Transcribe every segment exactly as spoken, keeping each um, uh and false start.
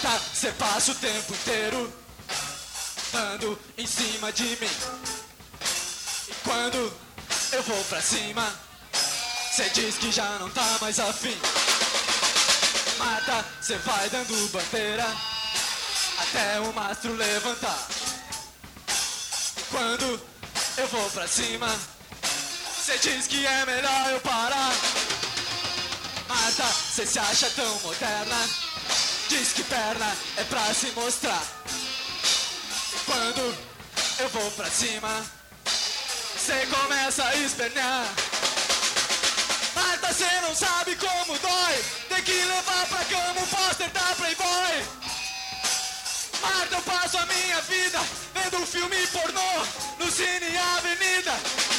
Marta, cê passa o tempo inteiro dando em cima de mim. E quando eu vou pra cima, cê diz que já não tá mais afim. Marta, cê vai dando bandeira até o mastro levantar. E quando eu vou pra cima, cê diz que é melhor eu parar. Marta, cê se acha tão moderna, diz que perna é pra se mostrar. E quando eu vou pra cima, cê começa a espernear. Marta, cê não sabe como dói ter que levar pra cama um pôster da Playboy. Marta, eu passo a minha vida vendo filme pornô no Cine Avenida.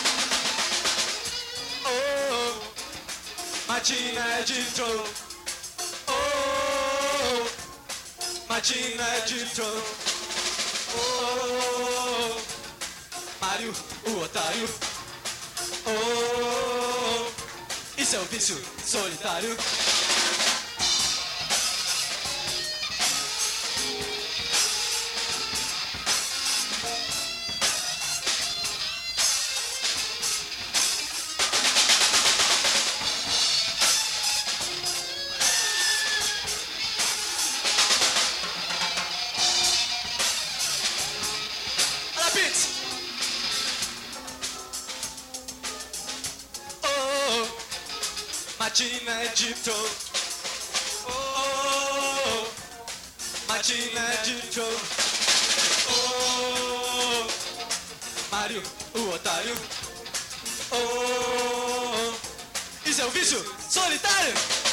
Oh, Martina editou. Oh, Martina editou. Oh, Mário, o otário. Oh, isso é o vício solitário. Martina editou. Oh, Martina editou. Oh, Mário, o otário. Oh, isso é o vício solitário.